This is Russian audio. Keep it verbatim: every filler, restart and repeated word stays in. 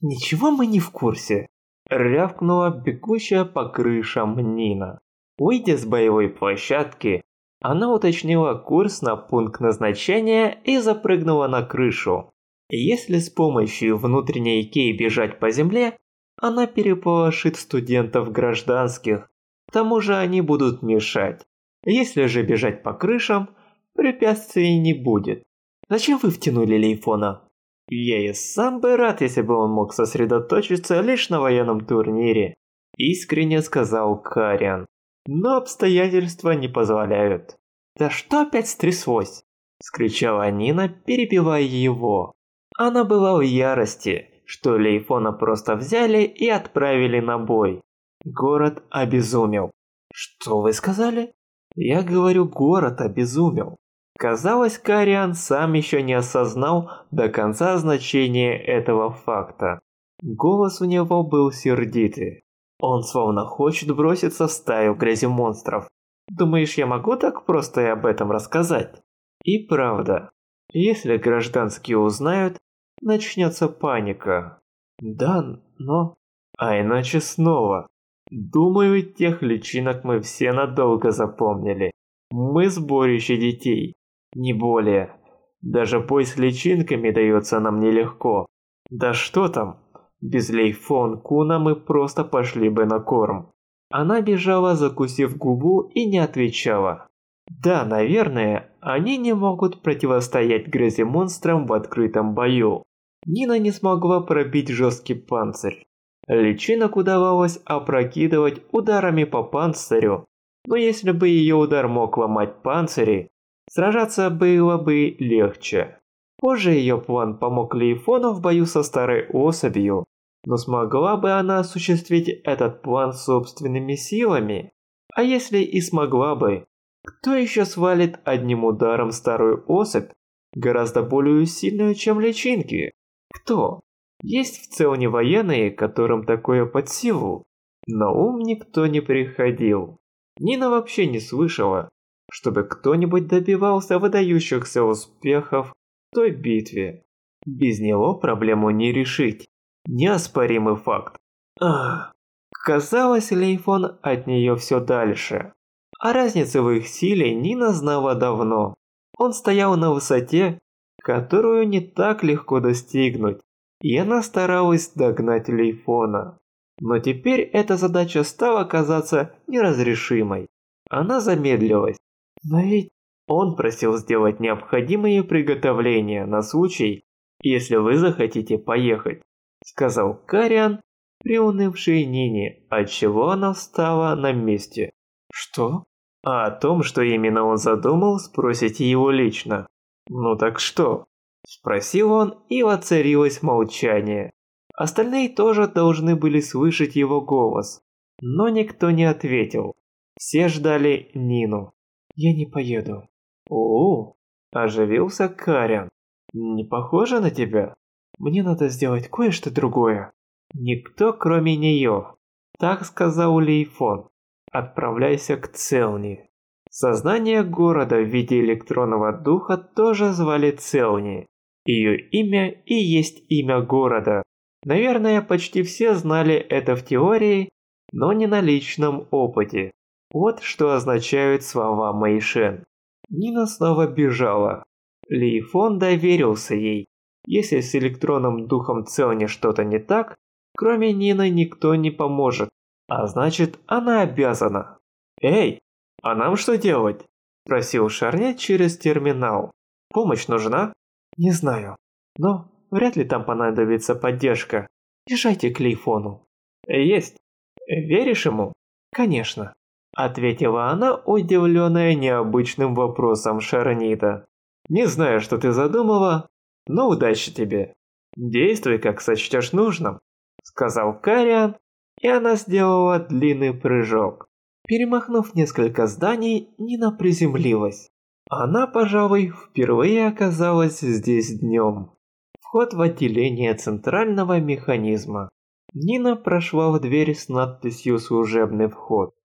Ничего мы не в курсе, рявкнула бегущая по крышам Нина. Выйдя с боевой площадки, она уточнила курс на пункт назначения и запрыгнула на крышу. Если с помощью внутренней кей бежать по земле, она переполошит студентов гражданских, к тому же они будут мешать. Если же бежать по крышам, препятствий не будет. Зачем вы втянули Лейфона? Я и сам бы рад, если бы он мог сосредоточиться лишь на военном турнире, искренне сказал Кариан. Но обстоятельства не позволяют. Да что опять стряслось? Скричала Нина, перебивая его. Она была в ярости, что Лейфона просто взяли и отправили на бой. Город обезумел. Что вы сказали? Я говорю, город обезумел. Казалось, Кариан сам еще не осознал до конца значения этого факта. Голос у него был сердитый. Он словно хочет броситься в стаю гряземонстров. Думаешь, я могу так просто и об этом рассказать? И правда, если гражданские узнают, начнется паника. Да, но... А иначе снова. Думаю, тех личинок мы все надолго запомнили. Мы сборище детей. Не более. Даже бой с личинками дается нам нелегко. Да что там? Без Лейфон Куна мы просто пошли бы на корм. Она бежала, закусив губу, и не отвечала. Да, наверное, они не могут противостоять гряземонстрам в открытом бою. Нина не смогла пробить жесткий панцирь. Личинок удавалось опрокидывать ударами по панцирю, но если бы ее удар мог ломать панцири, сражаться было бы легче. Позже ее план помог Лейфону в бою со старой особью, но смогла бы она осуществить этот план собственными силами? А если и смогла бы, кто еще свалит одним ударом старую особь, гораздо более сильную, чем личинки? Кто? Есть в Целне военные, которым такое под силу. На ум никто не приходил. Нина вообще не слышала, чтобы кто-нибудь добивался выдающихся успехов в той битве. Без него проблему не решить. Неоспоримый факт. Ах, казалось, Лейфон от нее все дальше. О разнице в их силе Нина знала давно. Он стоял на высоте, которую не так легко достигнуть, и она старалась догнать Лейфона. Но теперь эта задача стала казаться неразрешимой. Она замедлилась. Но ведь он просил сделать необходимые приготовления на случай, если вы захотите поехать, сказал Кариан, приунывшей Нине, отчего она встала на месте. Что? А о том, что именно он задумал, спросите его лично. Ну так что? Спросил он, и воцарилось молчание. Остальные тоже должны были слышать его голос, но никто не ответил. Все ждали Нину. Я не поеду. О, оживился Кариан. Не похоже на тебя? Мне надо сделать кое-что другое. Никто, кроме нее. Так сказал Лейфон. Отправляйся к Целни. Сознание города в виде электронного духа тоже звали Целни. Ее имя и есть имя города. Наверное, почти все знали это в теории, но не на личном опыте. Вот что означают слова Мэйшен. Нина снова бежала. Лейфон доверился ей. Если с электронным духом Целни что-то не так, кроме Нины никто не поможет. А значит, она обязана. «Эй, а нам что делать?» – спросил Шарнет через терминал. «Помощь нужна?» «Не знаю, но вряд ли там понадобится поддержка. Езжайте к Лейфону». «Есть. Веришь ему?» «Конечно», – ответила она, удивленная необычным вопросом Шарнита. «Не знаю, что ты задумала, но удачи тебе. Действуй, как сочтешь нужным», – сказал Кариан, и она сделала длинный прыжок. Перемахнув несколько зданий, Нина приземлилась. Она, пожалуй, впервые оказалась здесь днем. Вход в отделение центрального механизма. Нина прошла в дверь с надписью «Служебный вход».